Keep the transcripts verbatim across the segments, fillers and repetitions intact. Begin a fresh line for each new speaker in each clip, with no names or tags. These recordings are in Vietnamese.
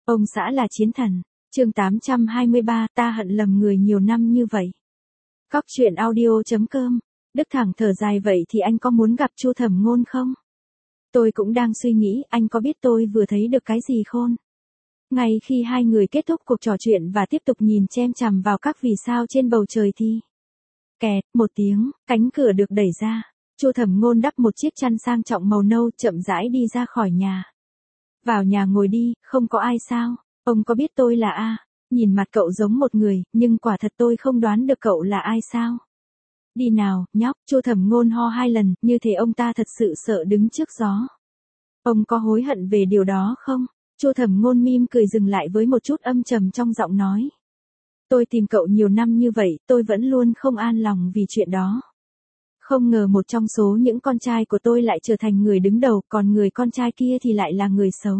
Ông xã là chiến thần. Chương tám trăm hai mươi ba, ta hận lầm người nhiều năm như vậy. Cóc truyện audio chấm com. Đức thẳng thở dài, vậy thì anh có muốn gặp Chu Thẩm Ngôn không? Tôi cũng đang suy nghĩ, anh có biết tôi vừa thấy được cái gì khôn? Ngay khi hai người kết thúc cuộc trò chuyện và tiếp tục nhìn chem chằm vào các vì sao trên bầu trời thì kẹt một tiếng, cánh cửa được đẩy ra. Chu Thẩm Ngôn đắp một chiếc chăn sang trọng màu nâu, chậm rãi đi ra khỏi nhà. Vào nhà ngồi đi, không có ai sao? Ông có biết tôi là A? Nhìn mặt cậu giống một người, nhưng quả thật tôi không đoán được cậu là ai sao? Đi nào, nhóc. Chu Thẩm Ngôn ho hai lần, như thể ông ta thật sự sợ đứng trước gió. Ông có hối hận về điều đó không? Chu Thẩm Ngôn mỉm cười, dừng lại với một chút âm trầm trong giọng nói. Tôi tìm cậu nhiều năm như vậy, tôi vẫn luôn không an lòng vì chuyện đó. Không ngờ một trong số những con trai của tôi lại trở thành người đứng đầu, còn người con trai kia thì lại là người xấu.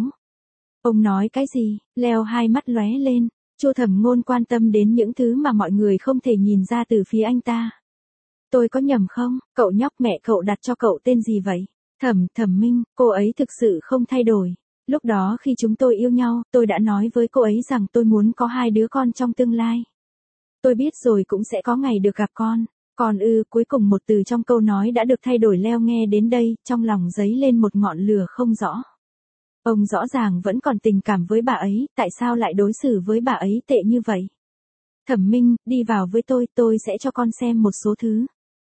Ông nói cái gì? Leo hai mắt lóe lên. Chu Thẩm Ngôn quan tâm đến những thứ mà mọi người không thể nhìn ra từ phía anh ta. Tôi có nhầm không? Cậu nhóc, mẹ cậu đặt cho cậu tên gì vậy? Thẩm, Thẩm Minh. Cô ấy thực sự không thay đổi. Lúc đó khi chúng tôi yêu nhau, tôi đã nói với cô ấy rằng tôi muốn có hai đứa con trong tương lai. Tôi biết rồi cũng sẽ có ngày được gặp con. Còn ư, cuối cùng một từ trong câu nói đã được thay đổi. Leo nghe đến đây, trong lòng dấy lên một ngọn lửa không rõ. Ông rõ ràng vẫn còn tình cảm với bà ấy, tại sao lại đối xử với bà ấy tệ như vậy? Thẩm Minh, đi vào với tôi, tôi sẽ cho con xem một số thứ.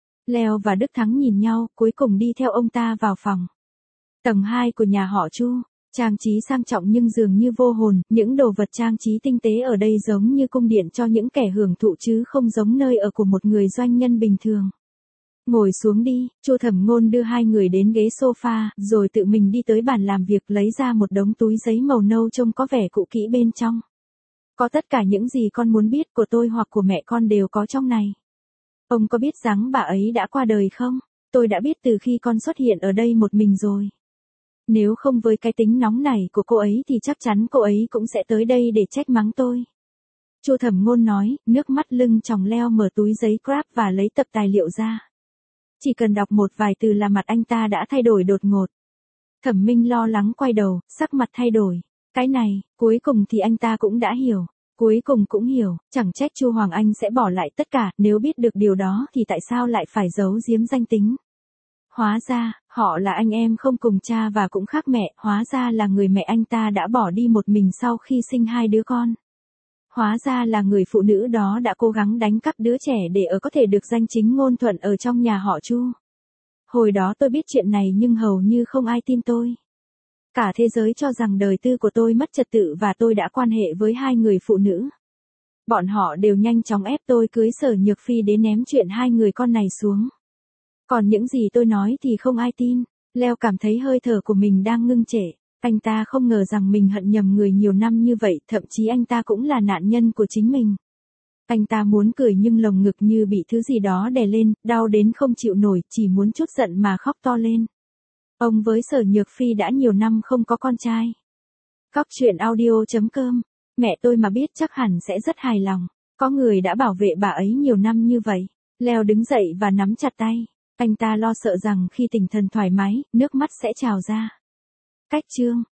Leo và Đức Thắng nhìn nhau, cuối cùng đi theo ông ta vào phòng. Tầng hai của nhà họ Chu, trang trí sang trọng nhưng dường như vô hồn, những đồ vật trang trí tinh tế ở đây giống như cung điện cho những kẻ hưởng thụ chứ không giống nơi ở của một người doanh nhân bình thường. Ngồi xuống đi. Chu Thẩm Ngôn đưa hai người đến ghế sofa, rồi tự mình đi tới bàn làm việc, lấy ra một đống túi giấy màu nâu trông có vẻ cũ kỹ bên trong. Có tất cả những gì con muốn biết của tôi hoặc của mẹ con đều có trong này. Ông có biết rằng bà ấy đã qua đời không? Tôi đã biết từ khi con xuất hiện ở đây một mình rồi. Nếu không với cái tính nóng nảy của cô ấy thì chắc chắn cô ấy cũng sẽ tới đây để trách mắng tôi. Chu Thẩm Ngôn nói, nước mắt lưng tròng. Leo mở túi giấy Grab và lấy tập tài liệu ra. Chỉ cần đọc một vài từ là mặt anh ta đã thay đổi đột ngột. Thẩm Minh lo lắng quay đầu, sắc mặt thay đổi. Cái này, cuối cùng thì anh ta cũng đã hiểu. Cuối cùng cũng hiểu, chẳng trách Chu Hoàng Anh sẽ bỏ lại tất cả, nếu biết được điều đó thì tại sao lại phải giấu giếm danh tính. Hóa ra, họ là anh em không cùng cha và cũng khác mẹ, hóa ra là người mẹ anh ta đã bỏ đi một mình sau khi sinh hai đứa con. Hóa ra là người phụ nữ đó đã cố gắng đánh cắp đứa trẻ để ở có thể được danh chính ngôn thuận ở trong nhà họ Chu. Hồi đó tôi biết chuyện này nhưng hầu như không ai tin tôi. Cả thế giới cho rằng đời tư của tôi mất trật tự và tôi đã quan hệ với hai người phụ nữ. Bọn họ đều nhanh chóng ép tôi cưới Sở Nhược Phi để ném chuyện hai người con này xuống. Còn những gì tôi nói thì không ai tin. Leo cảm thấy hơi thở của mình đang ngưng trệ. Anh ta không ngờ rằng mình hận nhầm người nhiều năm như vậy, thậm chí anh ta cũng là nạn nhân của chính mình. Anh ta muốn cười nhưng lồng ngực như bị thứ gì đó đè lên, đau đến không chịu nổi, chỉ muốn trút giận mà khóc to lên. Ông với Sở Nhược Phi đã nhiều năm không có con trai. Cóc truyện audio chấm com. Mẹ tôi mà biết chắc hẳn sẽ rất hài lòng. Có người đã bảo vệ bà ấy nhiều năm như vậy. Leo đứng dậy và nắm chặt tay. Anh ta lo sợ rằng khi tinh thần thoải mái, nước mắt sẽ trào ra. Cách chương.